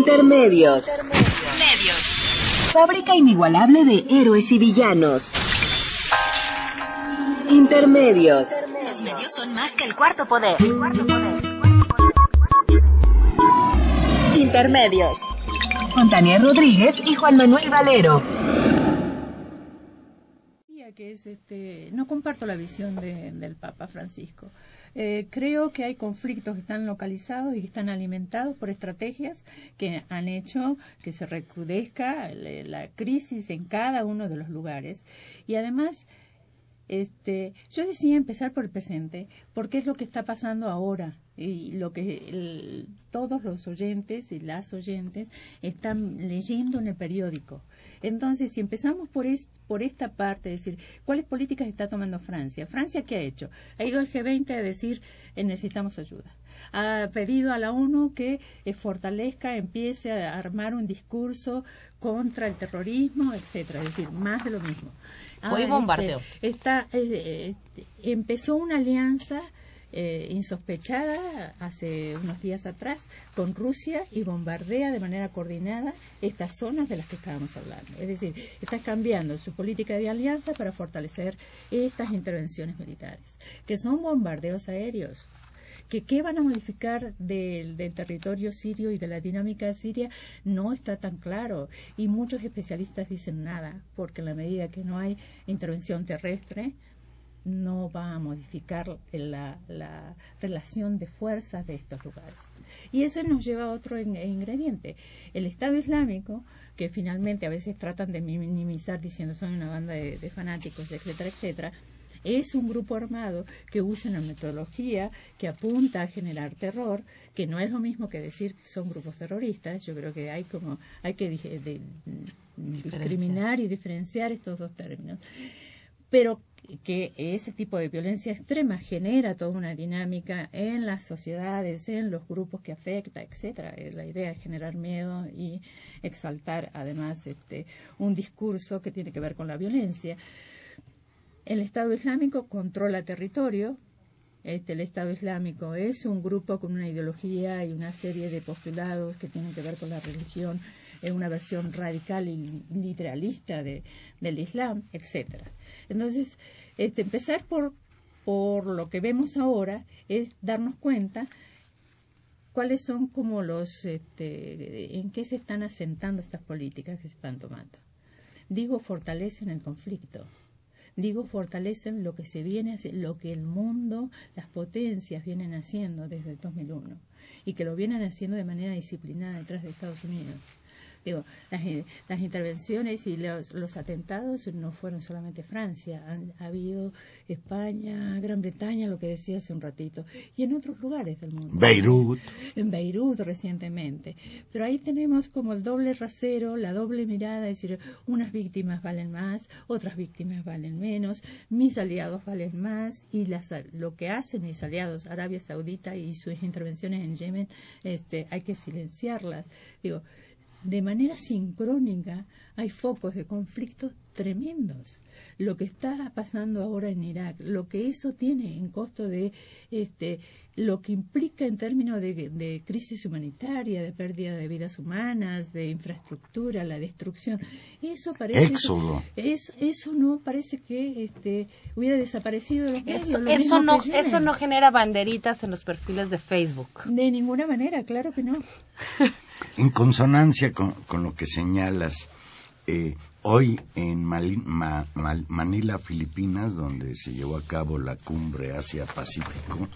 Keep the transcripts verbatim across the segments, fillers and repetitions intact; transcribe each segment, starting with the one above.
Intermedios. Medios. Fábrica inigualable de héroes y villanos. Intermedios. Los medios son más que el cuarto poder. Intermedios. Con Tania Rodríguez y Juan Manuel Valero. Que es este, no comparto la visión de, del Papa Francisco. Eh, creo que hay conflictos que están localizados y que están alimentados por estrategias que han hecho que se recrudezca la, la crisis en cada uno de los lugares. Y además, este, yo decía empezar por el presente, porque es lo que está pasando ahora y lo que el, todos los oyentes y las oyentes están leyendo en el periódico. Entonces, si empezamos por, es, por esta parte, es decir, ¿cuáles políticas está tomando Francia? ¿Francia qué ha hecho? Ha ido al G veinte a decir, eh, necesitamos ayuda. Ha pedido a la ONU que eh, fortalezca, empiece a armar un discurso contra el terrorismo, etcétera. Es decir, más de lo mismo. Fue Ah, bombardeo. Este, está, eh, eh, empezó una alianza Eh, insospechada hace unos días atrás con Rusia y bombardea de manera coordinada estas zonas de las que estábamos hablando. Es decir, está cambiando su política de alianza para fortalecer estas intervenciones militares, que son bombardeos aéreos. Que qué van a modificar del, del territorio sirio y de la dinámica siria no está tan claro. Y muchos especialistas dicen nada, porque en la medida que no hay intervención terrestre, no va a modificar la, la relación de fuerzas de estos lugares. Y eso nos lleva a otro in, ingrediente. El Estado Islámico, que finalmente a veces tratan de minimizar diciendo son una banda de, de fanáticos, etcétera, etcétera, es un grupo armado que usa una metodología que apunta a generar terror, que no es lo mismo que decir que son grupos terroristas. Yo creo que hay como hay que de, de, discriminar y diferenciar estos dos términos. Pero que ese tipo de violencia extrema genera toda una dinámica en las sociedades, en los grupos que afecta, etcétera. La idea es generar miedo y exaltar además este un discurso que tiene que ver con la violencia. El Estado Islámico controla territorio. Este, el Estado Islámico es un grupo con una ideología y una serie de postulados que tienen que ver con la religión, es una versión radical y literalista de, del Islam, etcétera. Entonces, este, empezar por, por lo que vemos ahora es darnos cuenta cuáles son como los, este, en qué se están asentando estas políticas que se están tomando. Digo, fortalecen el conflicto. Digo, fortalecen lo que se viene, lo que el mundo, las potencias vienen haciendo desde el dos mil uno y que lo vienen haciendo de manera disciplinada detrás de Estados Unidos. Digo, las, las intervenciones y los, los atentados no fueron solamente Francia, han ha habido España, Gran Bretaña, lo que decía hace un ratito, y en otros lugares del mundo. Beirut. En Beirut recientemente. Pero ahí tenemos como el doble rasero, la doble mirada, es decir, unas víctimas valen más, otras víctimas valen menos, mis aliados valen más, y las, lo que hacen mis aliados, Arabia Saudita y sus intervenciones en Yemen, este, hay que silenciarlas. Digo, de manera sincrónica hay focos de conflictos tremendos. Lo que está pasando ahora en Irak, lo que eso tiene en costo de este, lo que implica en términos de, de crisis humanitaria, de pérdida de vidas humanas, de infraestructura, la destrucción, eso parece Éxodo. Que, eso, eso no parece que este, hubiera desaparecido de los medios. Eso, lo eso no, que eso no genera banderitas en los perfiles de Facebook. De ninguna manera, claro que no. En consonancia con, con lo que señalas, eh, hoy en Mali, Ma, Ma, Manila, Filipinas, donde se llevó a cabo la cumbre Asia-Pacífico,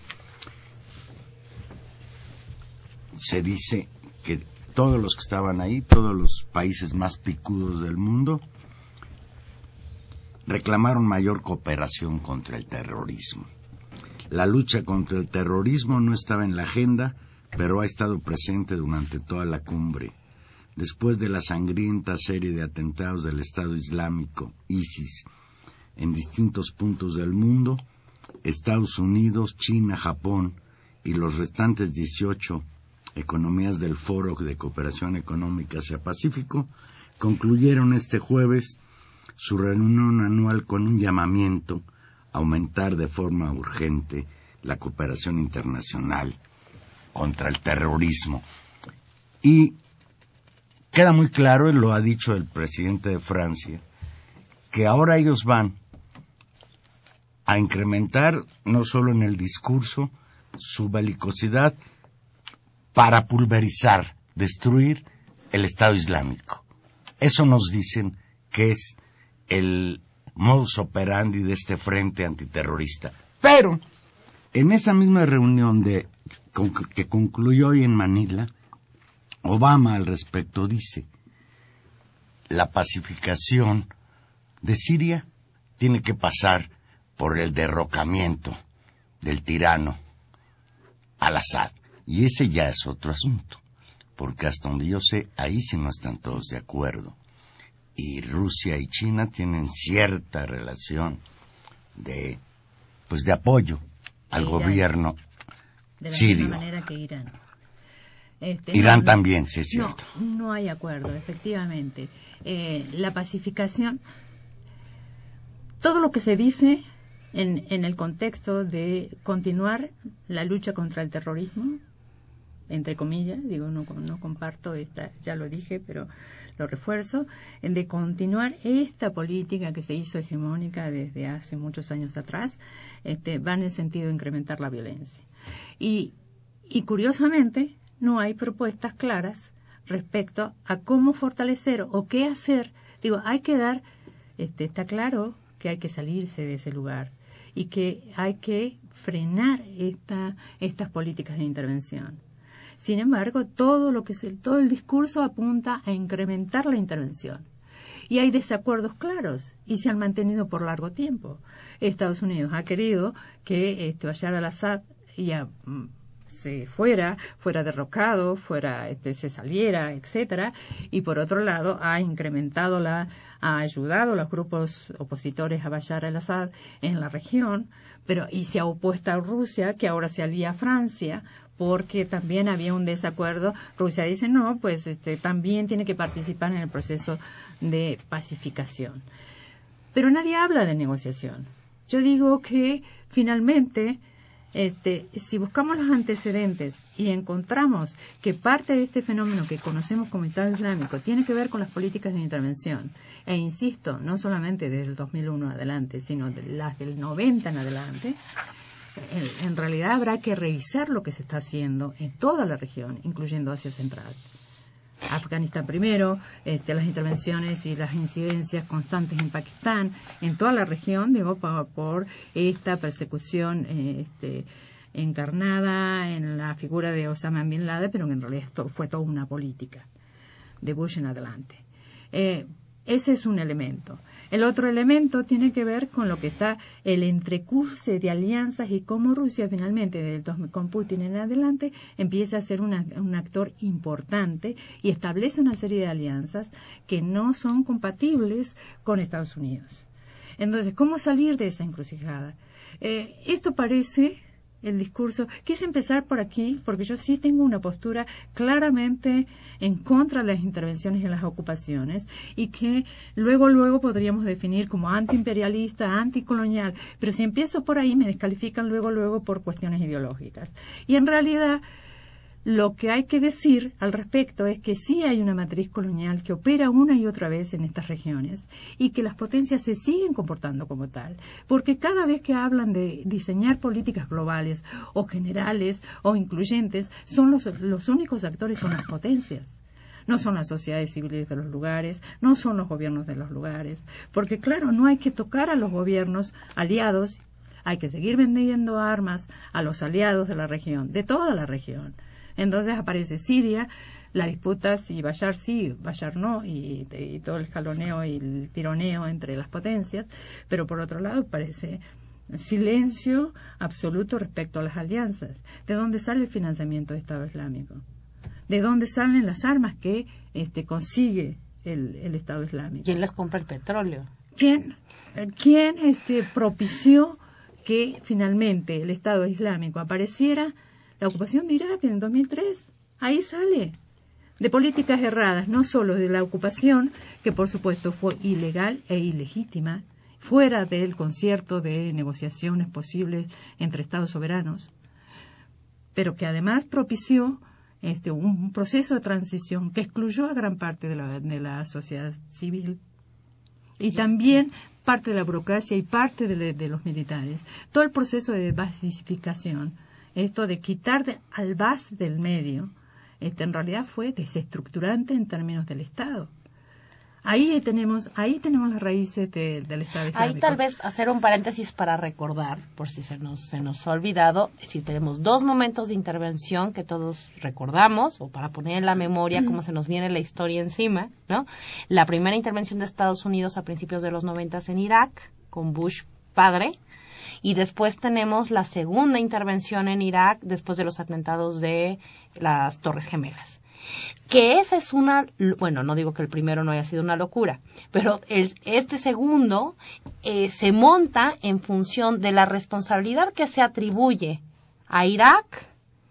se dice que todos los que estaban ahí, todos los países más picudos del mundo, reclamaron mayor cooperación contra el terrorismo. La lucha contra el terrorismo no estaba en la agenda, pero ha estado presente durante toda la cumbre. Después de la sangrienta serie de atentados del Estado Islámico, ISIS, en distintos puntos del mundo, Estados Unidos, China, Japón y los restantes dieciocho economías del Foro de Cooperación Económica Asia-Pacífico concluyeron este jueves su reunión anual con un llamamiento a aumentar de forma urgente la cooperación internacional contra el terrorismo. Y queda muy claro, y lo ha dicho el presidente de Francia, que ahora ellos van a incrementar, no solo en el discurso, su belicosidad para pulverizar, destruir el Estado Islámico. Eso nos dicen que es el modus operandi de este frente antiterrorista. Pero, en esa misma reunión de, que concluyó hoy en Manila, Obama al respecto dice: la pacificación de Siria tiene que pasar por el derrocamiento del tirano Al-Assad. Y ese ya es otro asunto, porque hasta donde yo sé, ahí sí no están todos de acuerdo. Y Rusia y China tienen cierta relación de, pues, de apoyo al Irán, gobierno de la sirio. misma manera que Irán. Este, Irán no, también, sí es cierto. No, no hay acuerdo, efectivamente. Eh, la pacificación, todo lo que se dice en, en el contexto de continuar la lucha contra el terrorismo, entre comillas, digo, no, no comparto esta, ya lo dije, pero lo refuerzo, en de continuar esta política que se hizo hegemónica desde hace muchos años atrás, este, va en el sentido de incrementar la violencia. Y, y curiosamente, no hay propuestas claras respecto a cómo fortalecer o qué hacer. Digo, hay que dar, este, está claro que hay que salirse de ese lugar y que hay que frenar esta, estas políticas de intervención. Sin embargo, todo lo que es el, todo el discurso apunta a incrementar la intervención. Y hay desacuerdos claros y se han mantenido por largo tiempo. Estados Unidos ha querido que este, Bashar al-Assad ya mm, se fuera, fuera derrocado, fuera, este, se saliera, etcétera, y por otro lado ha incrementado la, ha ayudado a los grupos opositores a Bashar al-Assad en la región, pero y se ha opuesto a Rusia, que ahora se alía a Francia, porque también había un desacuerdo. Rusia dice no, pues este, también tiene que participar en el proceso de pacificación. Pero nadie habla de negociación. Yo digo que finalmente, este, si buscamos los antecedentes y encontramos que parte de este fenómeno que conocemos como Estado Islámico tiene que ver con las políticas de intervención, e insisto, no solamente desde el dos mil uno adelante, sino de las del noventa en adelante, en, en realidad habrá que revisar lo que se está haciendo en toda la región, incluyendo Asia Central. Afganistán primero, este, las intervenciones y las incidencias constantes en Pakistán, en toda la región, digo, por, por esta persecución eh, este, encarnada en la figura de Osama Bin Laden, pero que en realidad esto fue toda una política de Bush en adelante. Eh, ese es un elemento. El otro elemento tiene que ver con lo que está el entrecurso de alianzas y cómo Rusia finalmente, desde con Putin en adelante, empieza a ser una, un actor importante y establece una serie de alianzas que no son compatibles con Estados Unidos. Entonces, ¿cómo salir de esa encrucijada? Eh, esto parece el discurso. Quise empezar por aquí porque yo sí tengo una postura claramente en contra de las intervenciones en las ocupaciones y que luego luego podríamos definir como antiimperialista, anticolonial, pero si empiezo por ahí me descalifican luego luego por cuestiones ideológicas. Y en realidad lo que hay que decir al respecto es que sí hay una matriz colonial que opera una y otra vez en estas regiones y que las potencias se siguen comportando como tal, porque cada vez que hablan de diseñar políticas globales o generales o incluyentes, son los, los únicos actores son las potencias. No son las sociedades civiles de los lugares, no son los gobiernos de los lugares, porque claro, no hay que tocar a los gobiernos aliados, hay que seguir vendiendo armas a los aliados de la región, de toda la región. Entonces aparece Siria, la disputa si Bashar sí, Bashar no, y, y todo el jaloneo y el tironeo entre las potencias, pero por otro lado aparece silencio absoluto respecto a las alianzas. ¿De dónde sale el financiamiento del Estado Islámico? ¿De dónde salen las armas que este, consigue el, el Estado Islámico? ¿Quién les compra el petróleo? ¿Quién, quién este, propició que finalmente el Estado Islámico apareciera? La ocupación de Irak en el dos mil tres, ahí sale, de políticas erradas, no solo de la ocupación, que por supuesto fue ilegal e ilegítima, fuera del concierto de negociaciones posibles entre Estados soberanos, pero que además propició este, un proceso de transición que excluyó a gran parte de la, de la sociedad civil y también parte de la burocracia y parte de, de los militares. Todo el proceso de basificación, esto de quitar de, al bas del medio, este, en realidad fue desestructurante en términos del Estado. Ahí tenemos, ahí tenemos las raíces de, del Estado Islámico. Ahí tal vez hacer un paréntesis para recordar, por si se nos, se nos ha olvidado, si tenemos dos momentos de intervención que todos recordamos, o para poner en la memoria cómo se nos viene la historia encima, ¿no? La primera intervención de Estados Unidos a principios de los noventas en Irak, con Bush padre, y después tenemos la segunda intervención en Irak después de los atentados de las Torres Gemelas. Que esa es una, bueno, no digo que el primero no haya sido una locura, pero el, este segundo eh, se monta en función de la responsabilidad que se atribuye a Irak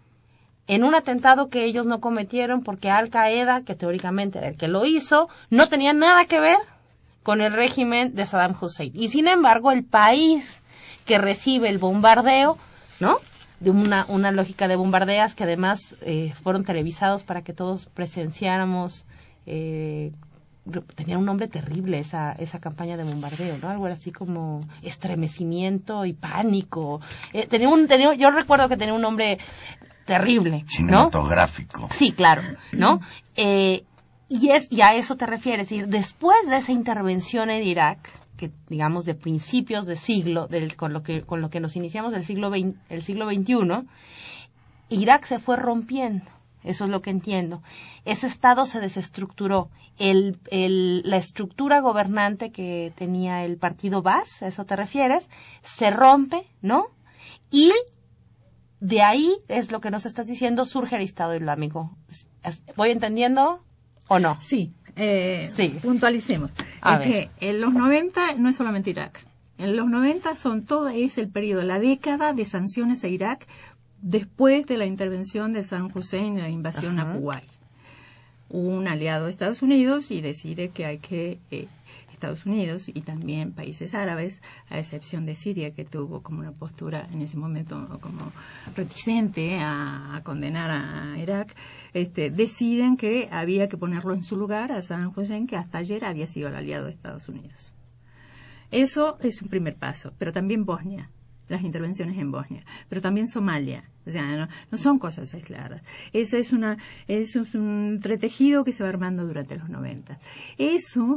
en un atentado que ellos no cometieron porque Al Qaeda, que teóricamente era el que lo hizo, no tenía nada que ver con el régimen de Saddam Hussein. Y sin embargo, el país que recibe el bombardeo, ¿no?, de una, una lógica de bombardeas que además eh, fueron televisados para que todos presenciáramos, eh, tenía un nombre terrible esa esa campaña de bombardeo, ¿no? Algo así como estremecimiento y pánico. Eh, tenía un, tenía, yo recuerdo que tenía un nombre terrible, ¿no? Cinematográfico. Sí, claro, ¿no? Eh, y, es, y a eso te refieres, es decir, después de esa intervención en Irak, que digamos de principios de siglo, del, con lo que con lo que nos iniciamos del siglo veinte, el siglo veintiuno, Irak se fue rompiendo, eso es lo que entiendo. Ese estado se desestructuró, el, el, la estructura gobernante que tenía el partido Baas, ¿a eso te refieres?, se rompe, ¿no? Y de ahí es lo que nos estás diciendo, surge el Estado Islámico. ¿Voy entendiendo o no? Sí. Eh, sí. Puntualicemos. A es ver. que en los noventa no es solamente Irak. En los noventa son todo, es el periodo, la década de sanciones a Irak después de la intervención de Saddam Hussein en la invasión Ajá. a Kuwait. Un aliado de Estados Unidos y decide que hay que eh, Estados Unidos y también países árabes, a excepción de Siria, que tuvo como una postura en ese momento como reticente a, a condenar a Irak, este, deciden que había que ponerlo en su lugar a Saddam Hussein, que hasta ayer había sido el aliado de Estados Unidos. Eso es un primer paso, pero también Bosnia, las intervenciones en Bosnia, pero también Somalia, o sea, no, no son cosas aisladas. Eso es una, eso es un entretejido que se va armando durante los noventa. Eso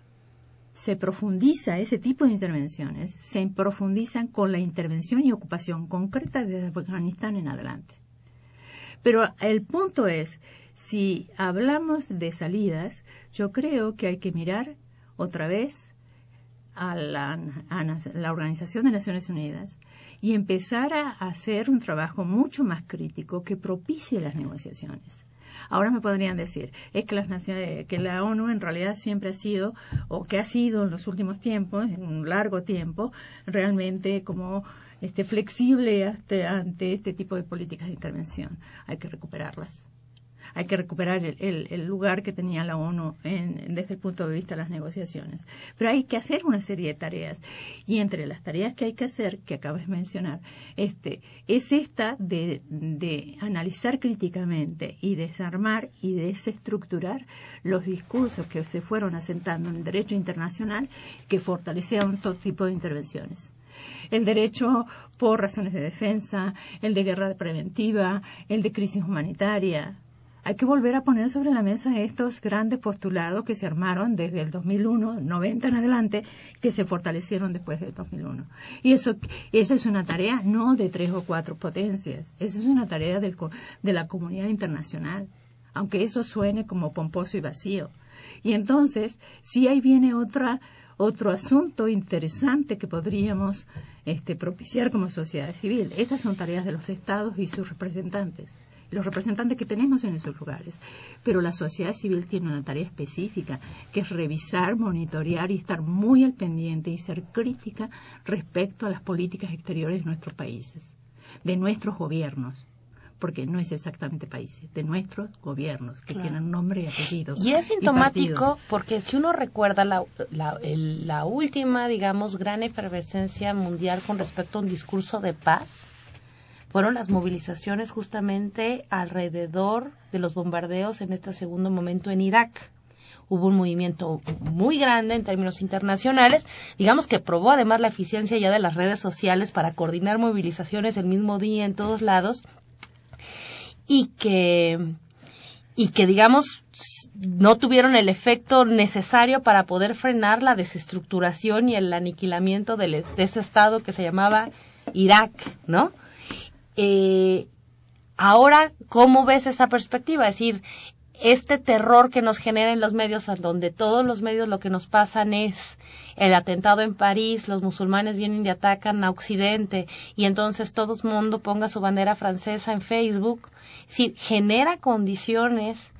se profundiza, ese tipo de intervenciones se profundizan con la intervención y ocupación concreta desde Afganistán en adelante. Pero el punto es, si hablamos de salidas, yo creo que hay que mirar otra vez a la, a la Organización de Naciones Unidas y empezar a hacer un trabajo mucho más crítico que propicie las negociaciones. Ahora me podrían decir, es que, las naciones, que la ONU en realidad siempre ha sido, o que ha sido en los últimos tiempos, en un largo tiempo, realmente como este, flexible ante, ante este tipo de políticas de intervención. Hay que recuperarlas. Hay que recuperar el, el, el lugar que tenía la ONU en, desde el punto de vista de las negociaciones. Pero hay que hacer una serie de tareas. Y entre las tareas que hay que hacer, que acabas de mencionar, este, es esta de, de analizar críticamente y desarmar y desestructurar los discursos que se fueron asentando en el derecho internacional que fortalecieron todo tipo de intervenciones. El derecho por razones de defensa, el de guerra preventiva, el de crisis humanitaria. Hay que volver a poner sobre la mesa estos grandes postulados que se armaron desde el dos mil uno, noventa en adelante, que se fortalecieron después del dos mil uno. Y eso, esa es una tarea no de tres o cuatro potencias, esa es una tarea del, de la comunidad internacional, aunque eso suene como pomposo y vacío. Y entonces, sí ahí viene otra, otro asunto interesante que podríamos este, propiciar como sociedad civil. Estas son tareas de los estados y sus representantes. Los representantes que tenemos en esos lugares. Pero la sociedad civil tiene una tarea específica, que es revisar, monitorear y estar muy al pendiente y ser crítica respecto a las políticas exteriores de nuestros países, de nuestros gobiernos, porque no es exactamente países, de nuestros gobiernos, que claro, tienen nombre y apellido. Y es sintomático porque si uno recuerda la, la, el, la última, digamos, gran efervescencia mundial con respecto a un discurso de paz, fueron las movilizaciones justamente alrededor de los bombardeos en este segundo momento en Irak. Hubo un movimiento muy grande en términos internacionales, digamos que probó además la eficiencia ya de las redes sociales para coordinar movilizaciones el mismo día en todos lados, y que, y que digamos no tuvieron el efecto necesario para poder frenar la desestructuración y el aniquilamiento de, de ese estado que se llamaba Irak, ¿no? Eh, ahora, ¿cómo ves esa perspectiva? Es decir, este terror que nos genera en los medios, donde todos los medios lo que nos pasan es el atentado en París, los musulmanes vienen y atacan a Occidente, y entonces todo el mundo ponga su bandera francesa en Facebook. Es decir, genera condiciones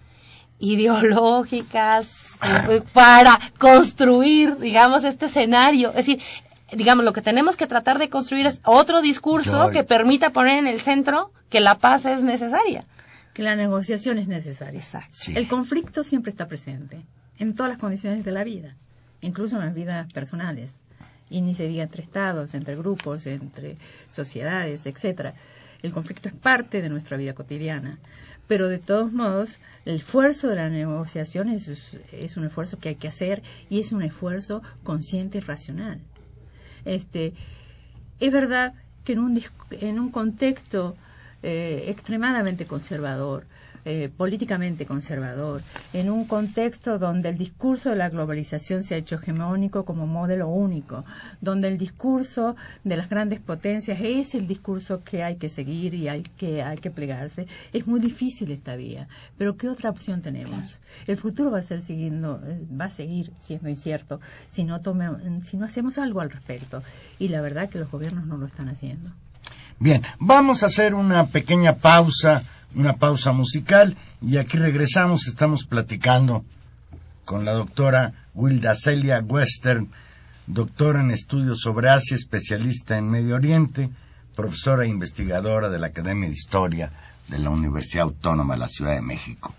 ideológicas eh, para construir, digamos, este escenario. Es decir, digamos, lo que tenemos que tratar de construir es otro discurso Joy. que permita poner en el centro que la paz es necesaria. Que la negociación es necesaria. Exacto. Sí. El conflicto siempre está presente, en todas las condiciones de la vida, incluso en las vidas personales. Y ni se diga entre estados, entre grupos, entre sociedades, etcétera. El conflicto es parte de nuestra vida cotidiana. Pero de todos modos, el esfuerzo de la negociación es, es un esfuerzo que hay que hacer, y es un esfuerzo consciente y racional. Este, es verdad que en un, en un contexto eh, extremadamente conservador, eh, políticamente conservador, en un contexto donde el discurso de la globalización se ha hecho hegemónico como modelo único, donde el discurso de las grandes potencias es el discurso que hay que seguir y hay que, hay que plegarse, es muy difícil esta vía. Pero ¿qué otra opción tenemos? El futuro va a ser siguiendo, va a seguir siendo incierto si no tome, si no hacemos algo al respecto. Y la verdad que los gobiernos no lo están haciendo. Bien, vamos a hacer una pequeña pausa, una pausa musical, y aquí regresamos. Estamos platicando con la doctora Wilda Celia Western, doctora en estudios sobre Asia, especialista en Medio Oriente, profesora e investigadora de la Academia de Historia de la Universidad Autónoma de la Ciudad de México.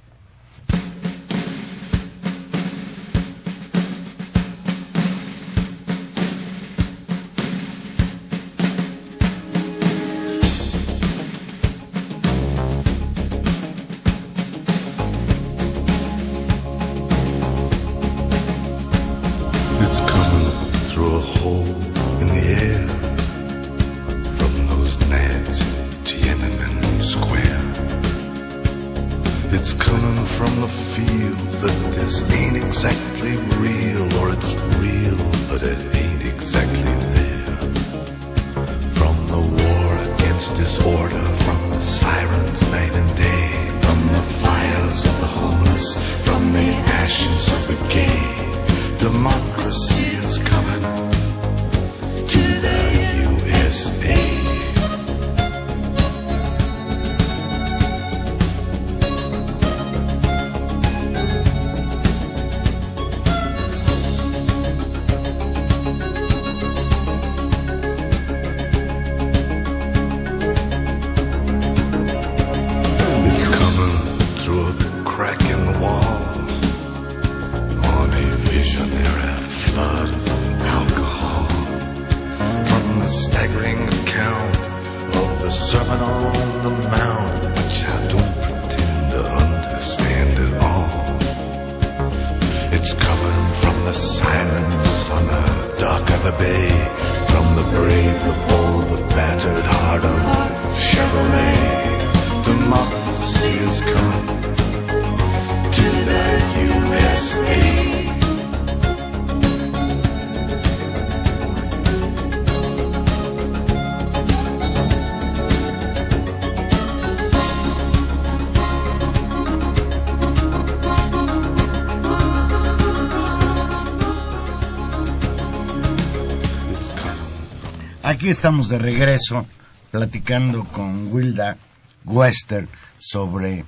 Aquí estamos de regreso platicando con Wilda Western sobre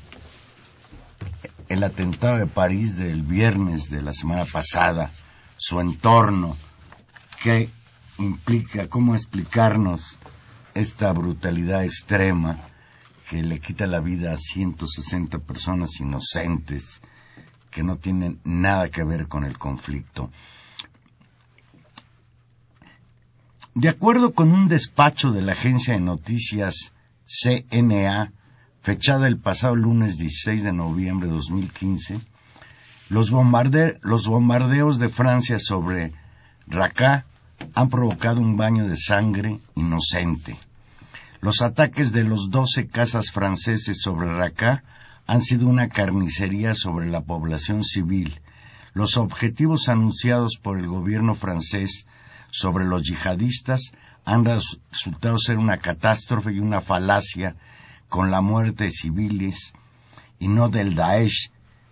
el atentado de París del viernes de la semana pasada, su entorno, qué implica, cómo explicarnos esta brutalidad extrema que le quita la vida a ciento sesenta personas inocentes que no tienen nada que ver con el conflicto. De acuerdo con un despacho de la agencia de noticias C N A, fechada el pasado lunes dieciséis de noviembre de dos mil quince, los, bombarde los bombardeos de Francia sobre Raqqa han provocado un baño de sangre inocente. Los ataques de los doce cazas franceses sobre Raqqa han sido una carnicería sobre la población civil. Los objetivos anunciados por el gobierno francés sobre los yihadistas han resultado ser una catástrofe y una falacia, con la muerte de civiles y no del Daesh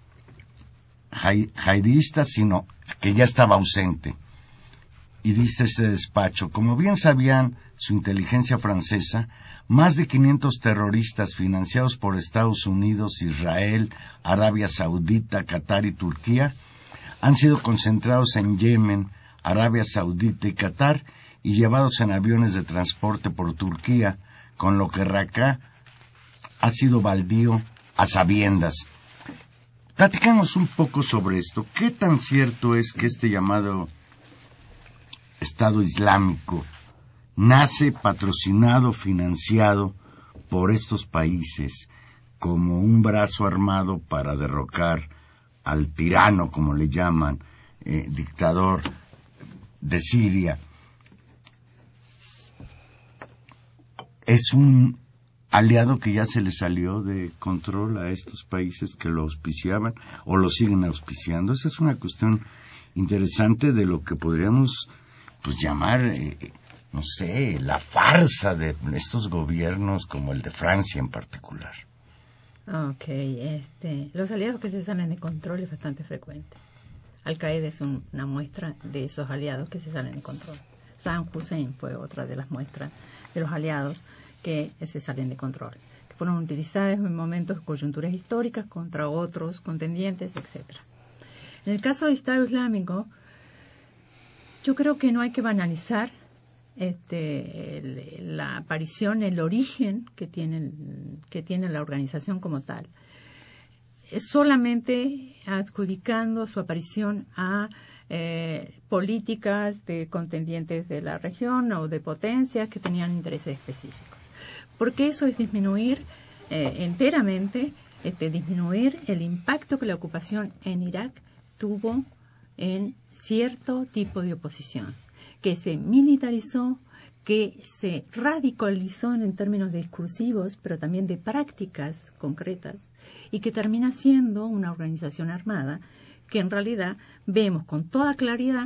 jihadista, sino que ya estaba ausente. Y dice ese despacho, como bien sabían su inteligencia francesa, más de quinientos terroristas financiados por Estados Unidos, Israel, Arabia Saudita, Qatar y Turquía han sido concentrados en Yemen, Arabia Saudita y Qatar y llevados en aviones de transporte por Turquía, con lo que Raqqa ha sido baldío a sabiendas. Platicamos un poco sobre esto. ¿Qué tan cierto es que este llamado Estado Islámico nace patrocinado, financiado por estos países como un brazo armado para derrocar al tirano, como le llaman, eh, dictador de Siria? Es un aliado que ya se le salió de control a estos países que lo auspiciaban o lo siguen auspiciando. Esa es una cuestión interesante de lo que podríamos pues llamar, eh, no sé, la farsa de estos gobiernos como el de Francia en particular. Ok, este, los aliados que se salen de control es bastante frecuente. Al-Qaeda es un, una muestra de esos aliados que se salen de control. Saddam Hussein fue otra de las muestras de los aliados que se salen de control, que fueron utilizados en momentos de coyunturas históricas contra otros contendientes, etcétera. En el caso del Estado Islámico, yo creo que no hay que banalizar este, el, la aparición, el origen que tiene, que tiene la organización como tal, es solamente adjudicando su aparición a eh, políticas de contendientes de la región o de potencias que tenían intereses específicos. Porque eso es disminuir eh, enteramente, este, disminuir el impacto que la ocupación en Irak tuvo en cierto tipo de oposición, que se militarizó, que se radicalizó en términos discursivos, pero también de prácticas concretas, y que termina siendo una organización armada que en realidad vemos con toda claridad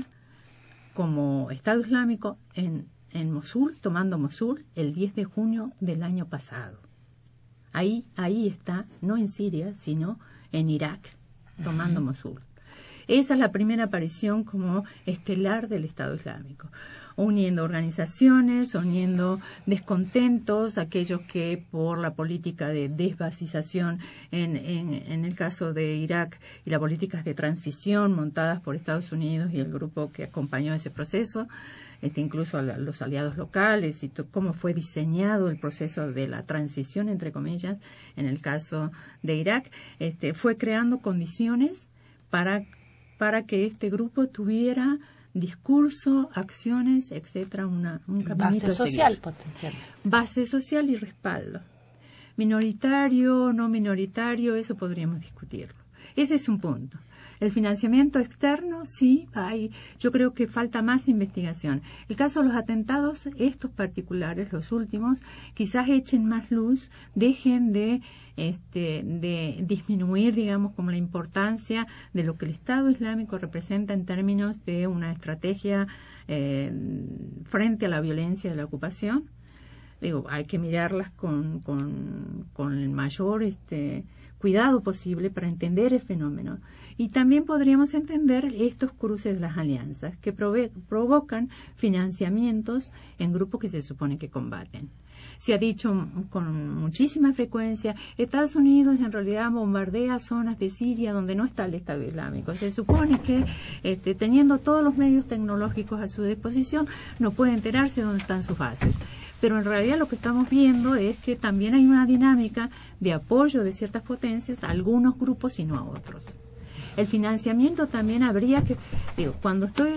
como Estado Islámico en, en Mosul, tomando Mosul el diez de junio del año pasado. Ahí, ahí está, no en Siria, sino en Irak, tomando uh-huh. Mosul. Esa es la primera aparición como estelar del Estado Islámico, uniendo organizaciones, uniendo descontentos, aquellos que por la política de desbasización en, en, en el caso de Irak y las políticas de transición montadas por Estados Unidos y el grupo que acompañó ese proceso, este, incluso a los aliados locales y cómo fue diseñado el proceso de la transición, entre comillas, en el caso de Irak, este, fue creando condiciones para para que este grupo tuviera discurso, acciones, etcétera, una, un caminito base social potencial. Base social y respaldo. Minoritario, no minoritario, eso podríamos discutirlo. Ese es un punto. El financiamiento externo, sí, hay, yo creo que falta más investigación. El caso de los atentados, estos particulares, los últimos, quizás echen más luz, dejen de, este, de disminuir, digamos, como la importancia de lo que el Estado Islámico representa en términos de una estrategia eh, frente a la violencia de la ocupación. Digo, hay que mirarlas con, con, con el mayor este, cuidado posible para entender el fenómeno. Y también podríamos entender estos cruces de las alianzas que prove- provocan financiamientos en grupos que se supone que combaten. Se ha dicho con muchísima frecuencia, Estados Unidos en realidad bombardea zonas de Siria donde no está el Estado Islámico. Se supone que este, teniendo todos los medios tecnológicos a su disposición no puede enterarse dónde están sus bases. Pero en realidad lo que estamos viendo es que también hay una dinámica de apoyo de ciertas potencias a algunos grupos y no a otros. El financiamiento también habría que, digo, cuando estoy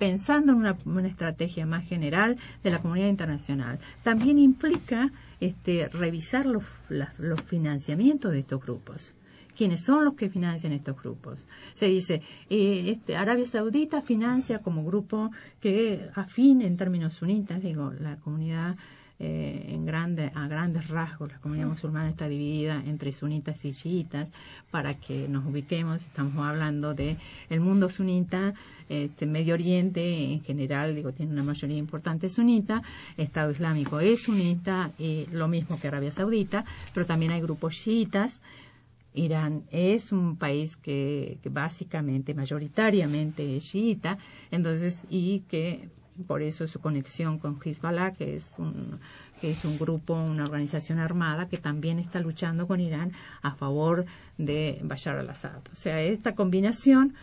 pensando en una, una estrategia más general de la comunidad internacional. También implica este, revisar los, la, los financiamientos de estos grupos. ¿Quiénes son los que financian estos grupos? Se dice, eh, este, Arabia Saudita financia como grupo que afín en términos sunitas, digo, la comunidad eh, en grande, a grandes rasgos, la comunidad musulmana está dividida entre sunitas y chiitas. Para que nos ubiquemos, estamos hablando de el mundo sunita, este, Medio Oriente en general, digo, tiene una mayoría importante sunita, Estado Islámico es sunita, y lo mismo que Arabia Saudita, pero también hay grupos chiitas. Irán es un país que, que básicamente, mayoritariamente es chiita, entonces, y que por eso su conexión con Hezbollah, que es un, que es un grupo, una organización armada que también está luchando con Irán a favor de Bashar al-Assad. O sea, esta combinación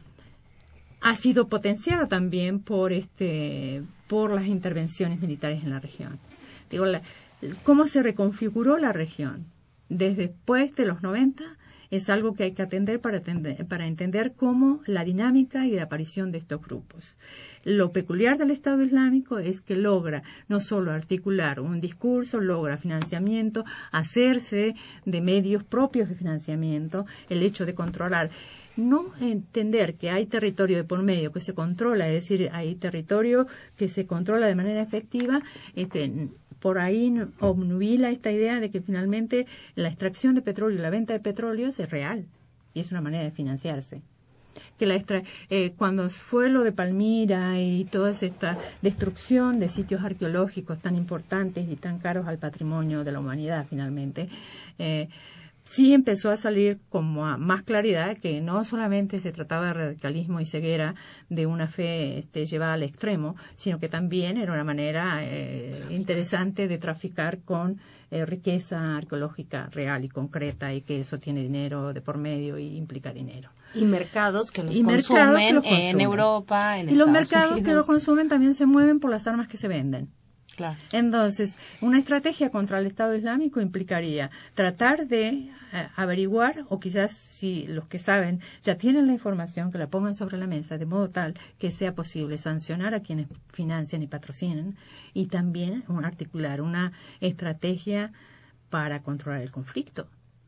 ha sido potenciada también por este, por las intervenciones militares en la región. Digo, la, ¿cómo se reconfiguró la región? Desde después de los noventa es algo que hay que atender para, atender para entender cómo la dinámica y la aparición de estos grupos. Lo peculiar del Estado Islámico es que logra no solo articular un discurso, logra financiamiento, hacerse de medios propios de financiamiento, el hecho de controlar. No entender que hay territorio de por medio que se controla, es decir, hay territorio que se controla de manera efectiva, este, por ahí obnubila esta idea de que finalmente la extracción de petróleo y la venta de petróleo es real y es una manera de financiarse. Que la extra, eh, cuando fue lo de Palmira y toda esta destrucción de sitios arqueológicos tan importantes y tan caros al patrimonio de la humanidad finalmente, eh, sí empezó a salir como a más claridad que no solamente se trataba de radicalismo y ceguera de una fe este, llevada al extremo, sino que también era una manera eh, interesante de traficar con eh, riqueza arqueológica real y concreta, y que eso tiene dinero de por medio y implica dinero. Y mercados que los y consumen que los en consumen. Europa, en y Estados los mercados Unidos. que los consumen también se mueven por las armas que se venden. Claro. Entonces, una estrategia contra el Estado Islámico implicaría tratar de eh, averiguar, o quizás si los que saben ya tienen la información, que la pongan sobre la mesa de modo tal que sea posible sancionar a quienes financian y patrocinan, y también un, articular una estrategia para controlar el conflicto.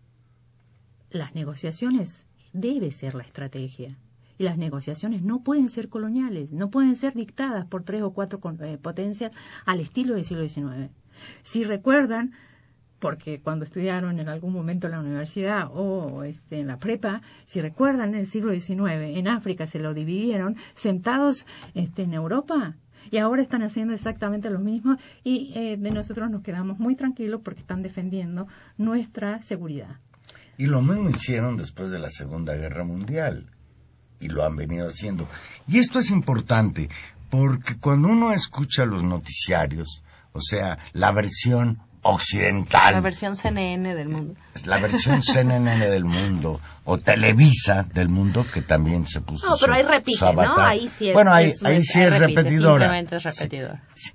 Las negociaciones debe ser la estrategia. Y las negociaciones no pueden ser coloniales, no pueden ser dictadas por tres o cuatro eh, potencias al estilo del siglo diecinueve. Si recuerdan, porque cuando estudiaron en algún momento en la universidad o este, en la prepa, si recuerdan, en el siglo diecinueve en África se lo dividieron sentados este, en Europa, y ahora están haciendo exactamente lo mismo, y eh, de nosotros nos quedamos muy tranquilos porque están defendiendo nuestra seguridad. Y lo mismo hicieron después de la Segunda Guerra Mundial. Y lo han venido haciendo. Y esto es importante, porque cuando uno escucha los noticiarios, o sea, la versión occidental, la versión C N N del mundo, la versión C N N del mundo, o Televisa del mundo, que también se puso. No, pero su, ahí repite, ¿no? avatar. Ahí sí es. Bueno, ahí, es, ahí es, sí ahí es repite, repetidora. Simplemente es repetidora. Sí, sí.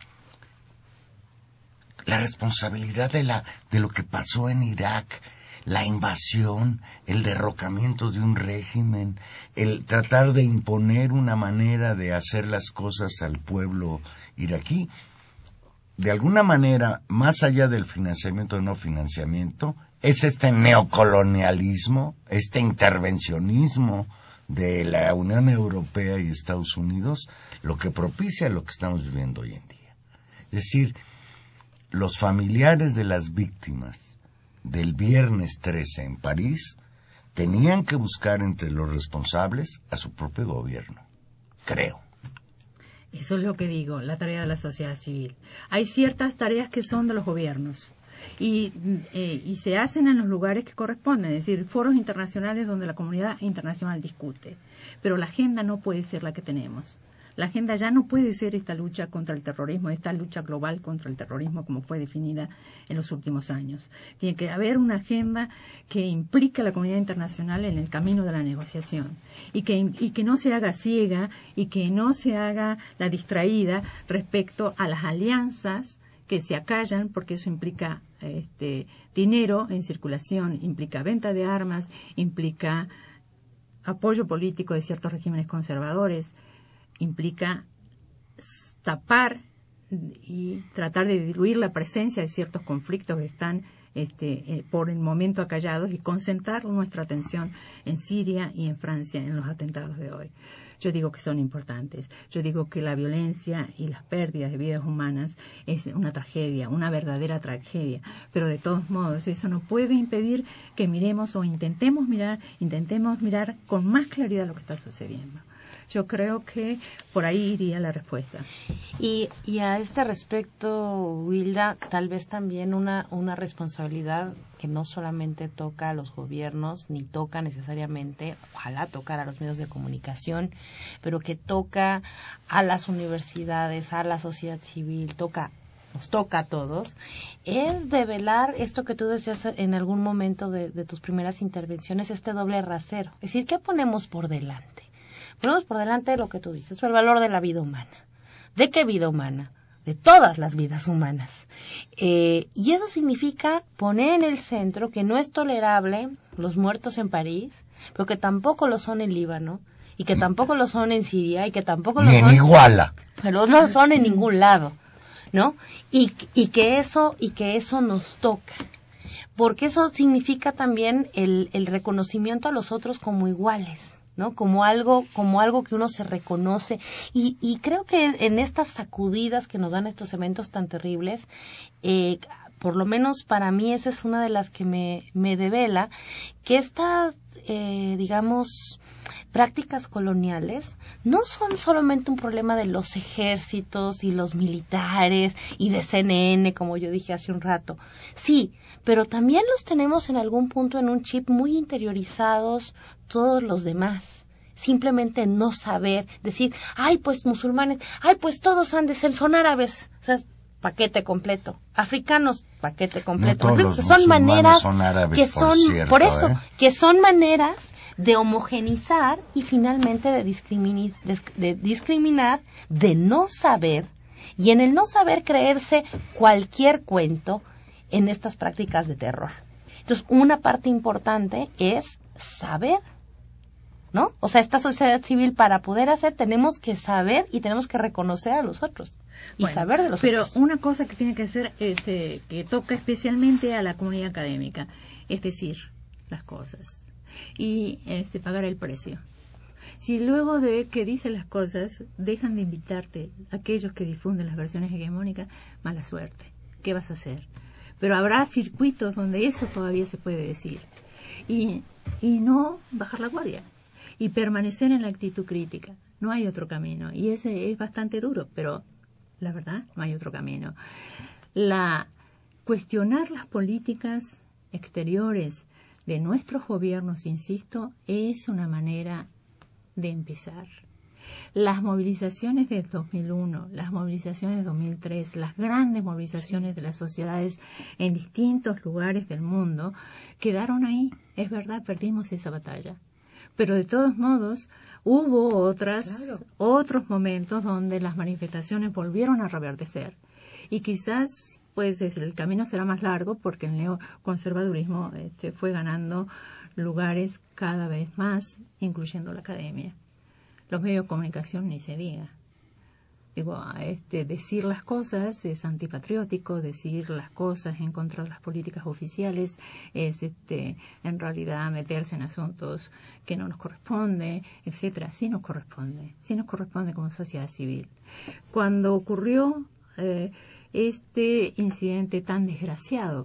La responsabilidad de la de lo que pasó en Irak, la invasión, el derrocamiento de un régimen, el tratar de imponer una manera de hacer las cosas al pueblo iraquí, de alguna manera, más allá del financiamiento o no financiamiento, es este neocolonialismo, este intervencionismo de la Unión Europea y Estados Unidos, lo que propicia lo que estamos viviendo hoy en día. Es decir, los familiares de las víctimas del viernes trece en París tenían que buscar entre los responsables a su propio gobierno, creo. Eso es lo que digo, la tarea de la sociedad civil. Hay ciertas tareas que son de los gobiernos y, eh, y se hacen en los lugares que corresponden, es decir, foros internacionales donde la comunidad internacional discute, pero la agenda no puede ser la que tenemos. La agenda ya no puede ser esta lucha contra el terrorismo, esta lucha global contra el terrorismo como fue definida en los últimos años. Tiene que haber una agenda que implique a la comunidad internacional en el camino de la negociación y que, y que no se haga ciega y que no se haga la distraída respecto a las alianzas que se acallan, porque eso implica este, dinero en circulación, implica venta de armas, implica apoyo político de ciertos regímenes conservadores. implica tapar y tratar de diluir la presencia de ciertos conflictos que están este, eh, por el momento acallados y concentrar nuestra atención en Siria y en Francia en los atentados de hoy. Yo digo que son importantes. Yo digo que la violencia y las pérdidas de vidas humanas es una tragedia, una verdadera tragedia. Pero de todos modos, eso no puede impedir que miremos o intentemos mirar, intentemos mirar con más claridad lo que está sucediendo. Yo creo que por ahí iría la respuesta. Y, y a este respecto, Wilda, tal vez también una, una responsabilidad que no solamente toca a los gobiernos, ni toca necesariamente, ojalá tocar a los medios de comunicación, pero que toca a las universidades, a la sociedad civil, toca nos toca a todos, es develar esto que tú decías en algún momento de, de tus primeras intervenciones, este doble rasero. Es decir, ¿qué ponemos por delante? Ponemos por delante lo que tú dices, el valor de la vida humana. ¿De qué vida humana? De todas las vidas humanas. Eh, y eso significa poner en el centro que no es tolerable los muertos en París, pero que tampoco lo son en Líbano, y que tampoco lo son en Siria, y que tampoco lo Ni son... en Iguala. Pero no son en ningún lado, ¿no? Y, y, que eso, y que eso nos toca. Porque eso significa también el, el reconocimiento a los otros como iguales, ¿no? Como algo, como algo que uno se reconoce. Y, y creo que en estas sacudidas que nos dan estos eventos tan terribles, eh, por lo menos para mí esa es una de las que me, me devela, que estas, eh, digamos, prácticas coloniales no son solamente un problema de los ejércitos y los militares y de C N N, como yo dije hace un rato. Sí, pero también los tenemos en algún punto en un chip muy interiorizados todos los demás. Simplemente no saber, decir, ay, pues musulmanes, ay, pues todos han de ser, son árabes, o sea, paquete completo. Africanos, paquete completo. No todos los son maneras son árabes, que por son, cierto, por eso, ¿eh? que son maneras de homogenizar y finalmente de discriminar, de discriminar, de no saber, y en el no saber creerse cualquier cuento en estas prácticas de terror. Entonces, una parte importante es saber, ¿no? O sea, esta sociedad civil, para poder hacer, tenemos que saber y tenemos que reconocer a los otros y bueno, saber de los pero otros. Pero una cosa que tiene que hacer, este, que toca especialmente a la comunidad académica, es decir las cosas y este, pagar el precio. Si luego de que dices las cosas dejan de invitarte aquellos que difunden las versiones hegemónicas, mala suerte. ¿Qué vas a hacer? Pero habrá circuitos donde eso todavía se puede decir. Y, y no bajar la guardia. Y permanecer en la actitud crítica. No hay otro camino. Y ese es bastante duro, pero la verdad, no hay otro camino. La cuestionar las políticas exteriores de nuestros gobiernos, insisto, es una manera de empezar. Las movilizaciones de dos mil uno, las movilizaciones de dos mil tres, las grandes movilizaciones de las sociedades en distintos lugares del mundo quedaron ahí. Es verdad, perdimos esa batalla. Pero de todos modos hubo otras, claro. otros momentos donde las manifestaciones volvieron a reverdecer. Y quizás pues el camino será más largo porque el neoconservadurismo este, fue ganando lugares cada vez más, incluyendo la academia. Los medios de comunicación ni se diga. Digo, este, decir las cosas es antipatriótico, decir las cosas en contra de las políticas oficiales es este, en realidad meterse en asuntos que no nos corresponde, etcétera. Sí nos corresponde, sí nos corresponde como sociedad civil. Cuando ocurrió eh, este incidente tan desgraciado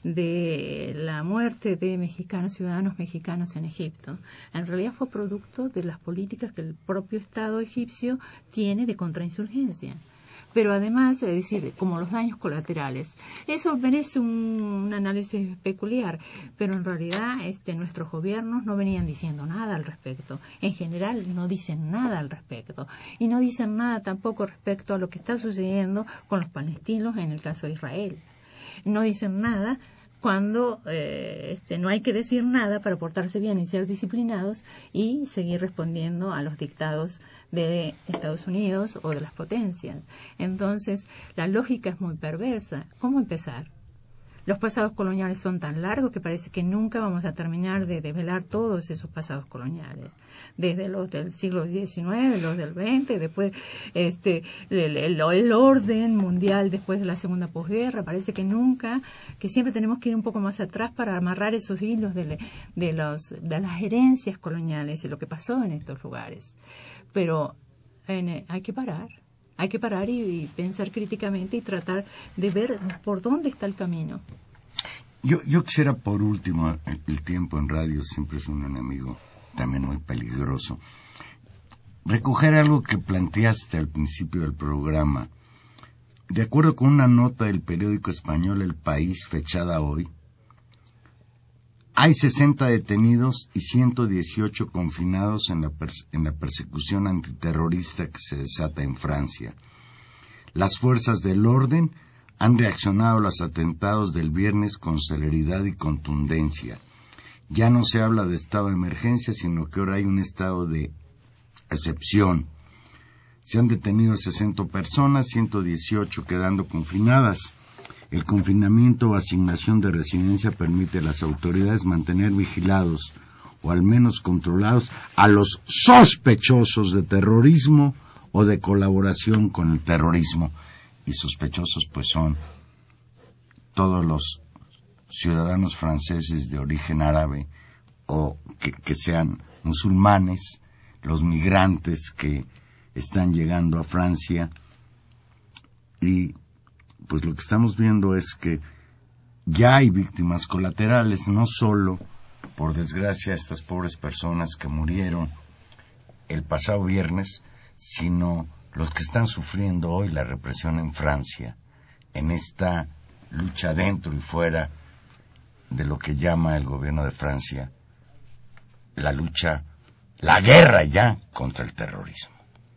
de la muerte de mexicanos, ciudadanos mexicanos en Egipto, en realidad fue producto de las políticas que el propio Estado egipcio tiene de contrainsurgencia. Pero además, es decir, como los daños colaterales, eso merece un, un análisis peculiar, pero en realidad este, nuestros gobiernos no venían diciendo nada al respecto. En general no dicen nada al respecto. Y no dicen nada tampoco respecto a lo que está sucediendo con los palestinos en el caso de Israel. No dicen nada cuando eh, este, no hay que decir nada para portarse bien y ser disciplinados y seguir respondiendo a los dictados de Estados Unidos o de las potencias. Entonces, la lógica es muy perversa. ¿Cómo empezar? Los pasados coloniales son tan largos que parece que nunca vamos a terminar de desvelar todos esos pasados coloniales, desde los del siglo diecinueve, los del veinte, después este el, el, el orden mundial después de la segunda posguerra. Parece que nunca, que siempre tenemos que ir un poco más atrás para amarrar esos hilos de, de, los, de las herencias coloniales y lo que pasó en estos lugares. Pero en, hay que parar. Hay que parar y, y pensar críticamente y tratar de ver por dónde está el camino. Yo, yo quisiera, por último, el, el tiempo en radio siempre es un enemigo también muy peligroso, recoger algo que planteaste al principio del programa. De acuerdo con una nota del periódico español El País, fechada hoy, hay sesenta detenidos y ciento dieciocho confinados en la, pers- en la persecución antiterrorista que se desata en Francia. Las fuerzas del orden han reaccionado a los atentados del viernes con celeridad y contundencia. Ya no se habla de estado de emergencia, sino que ahora hay un estado de excepción. Se han detenido sesenta personas, ciento dieciocho quedando confinadas. El confinamiento o asignación de residencia permite a las autoridades mantener vigilados o al menos controlados a los sospechosos de terrorismo o de colaboración con el terrorismo. Y sospechosos pues son todos los ciudadanos franceses de origen árabe o que, que sean musulmanes, los migrantes que están llegando a Francia. Y pues lo que estamos viendo es que ya hay víctimas colaterales, no solo, por desgracia, estas pobres personas que murieron el pasado viernes, sino los que están sufriendo hoy la represión en Francia, en esta lucha dentro y fuera de lo que llama el gobierno de Francia la lucha, la guerra ya contra el terrorismo.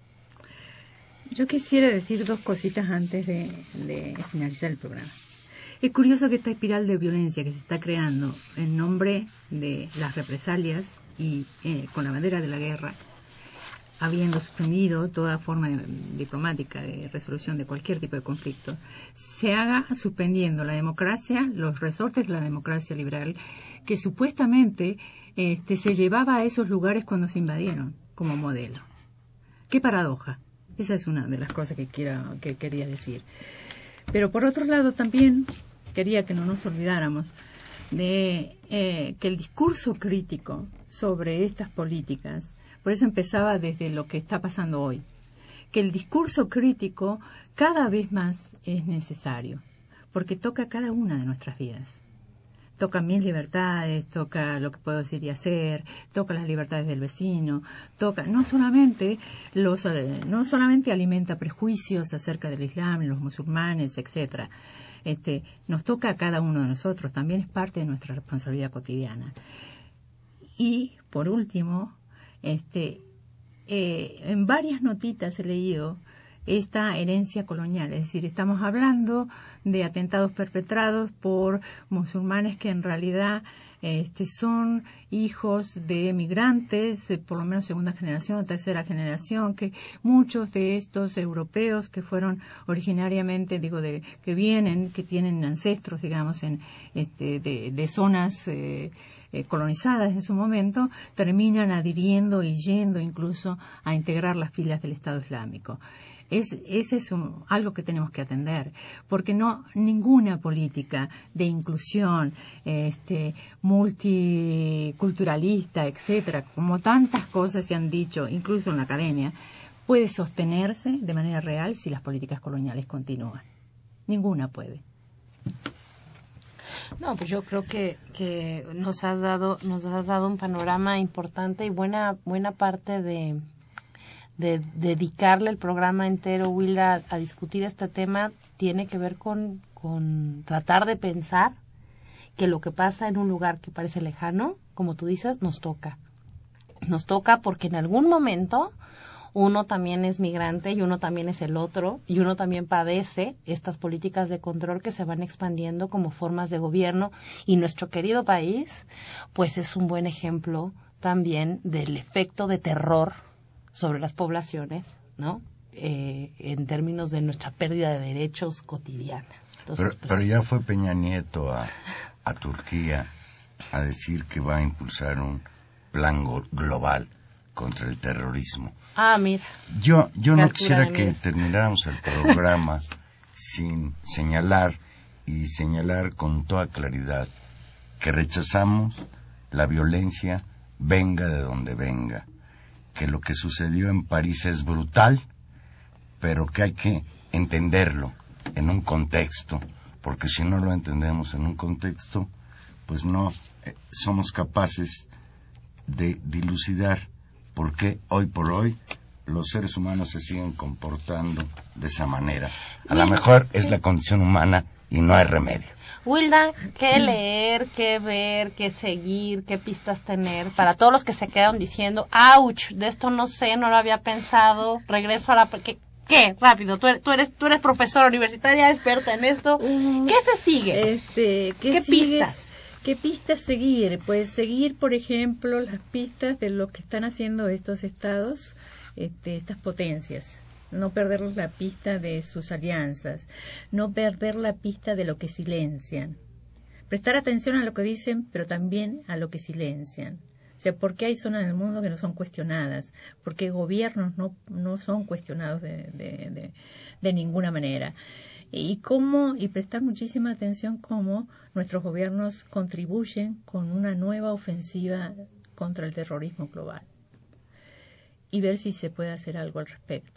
Yo quisiera decir dos cositas antes de, de finalizar el programa. Es curioso que esta espiral de violencia que se está creando en nombre de las represalias y eh, con la bandera de la guerra, habiendo suspendido toda forma de, diplomática de resolución de cualquier tipo de conflicto, se haga suspendiendo la democracia, los resortes de la democracia liberal, que supuestamente este, se llevaba a esos lugares cuando se invadieron como modelo. ¡Qué paradoja! Esa es una de las cosas que, quiera, que quería decir. Pero por otro lado también quería que no nos olvidáramos de eh, que el discurso crítico sobre estas políticas, por eso empezaba desde lo que está pasando hoy, que el discurso crítico cada vez más es necesario, porque toca cada una de nuestras vidas. Toca mis libertades, toca lo que puedo decir y hacer, toca las libertades del vecino, toca no solamente los no solamente alimenta prejuicios acerca del Islam, los musulmanes, etcétera. Este, nos toca a cada uno de nosotros, también es parte de nuestra responsabilidad cotidiana. Y por último, este eh, en varias notitas he leído esta herencia colonial, es decir, estamos hablando de atentados perpetrados por musulmanes que en realidad este, son hijos de emigrantes, eh, por lo menos segunda generación o tercera generación, que muchos de estos europeos que fueron originariamente, digo, de que vienen, que tienen ancestros, digamos, en este, de, de zonas eh, eh, colonizadas en su momento, terminan adhiriendo y yendo incluso a integrar las filas del Estado Islámico. Es, ese es un, algo que tenemos que atender, porque no ninguna política de inclusión, este, multiculturalista, etcétera, como tantas cosas se han dicho, incluso en la academia, puede sostenerse de manera real si las políticas coloniales continúan. Ninguna puede. No, pues yo creo que, que nos has dado, nos has dado un panorama importante y buena, buena parte de de dedicarle el programa entero, Wilda, a, a discutir este tema, tiene que ver con, con tratar de pensar que lo que pasa en un lugar que parece lejano, como tú dices, nos toca. Nos toca porque en algún momento uno también es migrante y uno también es el otro y uno también padece estas políticas de control que se van expandiendo como formas de gobierno, y nuestro querido país pues es un buen ejemplo también del efecto de terror sobre las poblaciones, ¿no? Eh, en términos de nuestra pérdida de derechos cotidiana. Entonces, pero, pues, pero ya fue Peña Nieto a, a Turquía a decir que va a impulsar un plan go- global contra el terrorismo. Ah, mira. Yo, yo no Altura quisiera de que miras. termináramos el programa sin señalar y señalar con toda claridad que rechazamos la violencia, venga de donde venga, que lo que sucedió en París es brutal, pero que hay que entenderlo en un contexto, porque si no lo entendemos en un contexto, pues no eh, somos capaces de dilucidar por qué hoy por hoy los seres humanos se siguen comportando de esa manera. A lo mejor es la condición humana y no hay remedio. Wilda, ¿qué leer, qué ver, qué seguir, qué pistas tener? Para todos los que se quedaron diciendo, ouch, de esto no sé, no lo había pensado, regreso a la... ¿Qué? ¿Qué? Rápido, tú eres, tú eres, tú eres profesora universitaria, experta en esto. Uh, ¿Qué se sigue? Este, ¿qué ¿Qué sigue? pistas? ¿Qué pistas seguir? Pues seguir, por ejemplo, las pistas de lo que están haciendo estos estados, este, estas potencias. No perder la pista de sus alianzas, no perder la pista de lo que silencian. Prestar atención a lo que dicen, pero también a lo que silencian. O sea, ¿por qué hay zonas en el mundo que no son cuestionadas? Porque gobiernos no, no son cuestionados de, de, de, de ninguna manera. Y cómo, y prestar muchísima atención cómo nuestros gobiernos contribuyen con una nueva ofensiva contra el terrorismo global. Y ver si se puede hacer algo al respecto.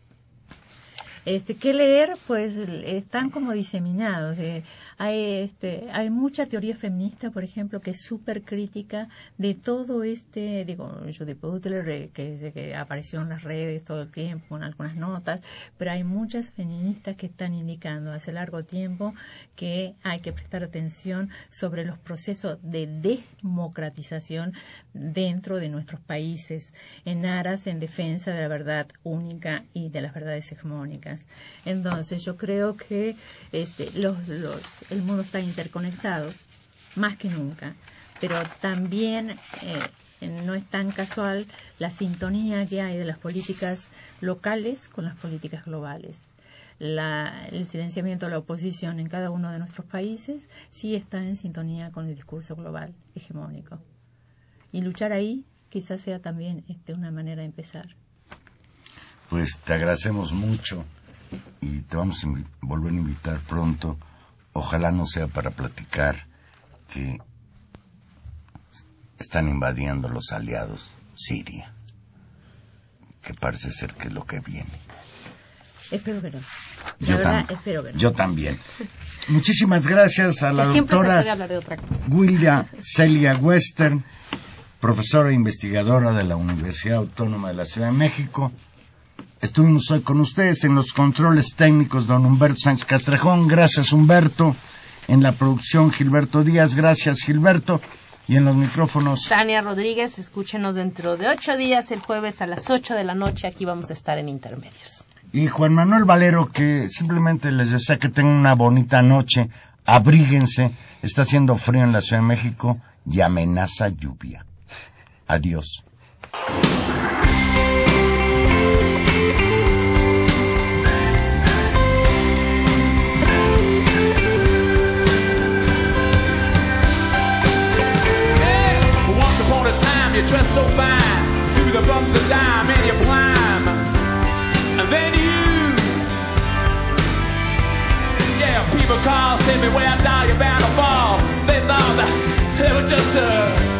Este, ¿qué leer? Pues están como diseminados. Eh, hay, este, hay mucha teoría feminista, por ejemplo, que es súper crítica de todo este, digo, Judith Butler, eh, que, que apareció en las redes todo el tiempo con algunas notas, pero hay muchas feministas que están indicando hace largo tiempo que hay que prestar atención sobre los procesos de desmocratización dentro de nuestros países, en aras, en defensa de la verdad única y de las verdades hegemónicas. Entonces yo creo que este, los, los, el mundo está interconectado más que nunca, pero también eh, no es tan casual la sintonía que hay de las políticas locales con las políticas globales. La, el silenciamiento de la oposición en cada uno de nuestros países sí está en sintonía con el discurso global hegemónico. Y luchar ahí quizás sea también este, una manera de empezar. Pues te agradecemos mucho y te vamos a invi- volver a invitar pronto. Ojalá no sea para platicar que están invadiendo los aliados Siria, que parece ser que es lo que viene. Espero que no. La Yo, verdad, tam- espero que no. yo también. Muchísimas gracias a la Que siempre se doctora puede hablar de otra cosa. Wilda Celia Western, profesora e investigadora de la Universidad Autónoma de la Ciudad de México. Estuvimos hoy con ustedes en los controles técnicos don Humberto Sánchez Castrejón. Gracias, Humberto. En la producción, Gilberto Díaz. Gracias, Gilberto. Y en los micrófonos, Tania Rodríguez, escúchenos dentro de ocho días, el jueves a las ocho de la noche. Aquí vamos a estar en Intermedios. y Juan Manuel Valero, que simplemente les desea que tengan una bonita noche. Abríguense. Está haciendo frío en la Ciudad de México y amenaza lluvia. Adiós. You dress so fine, through the bumps of dime and you climb, and then you, yeah, people call, say me where I die, you're bound to fall. They thought that they were just a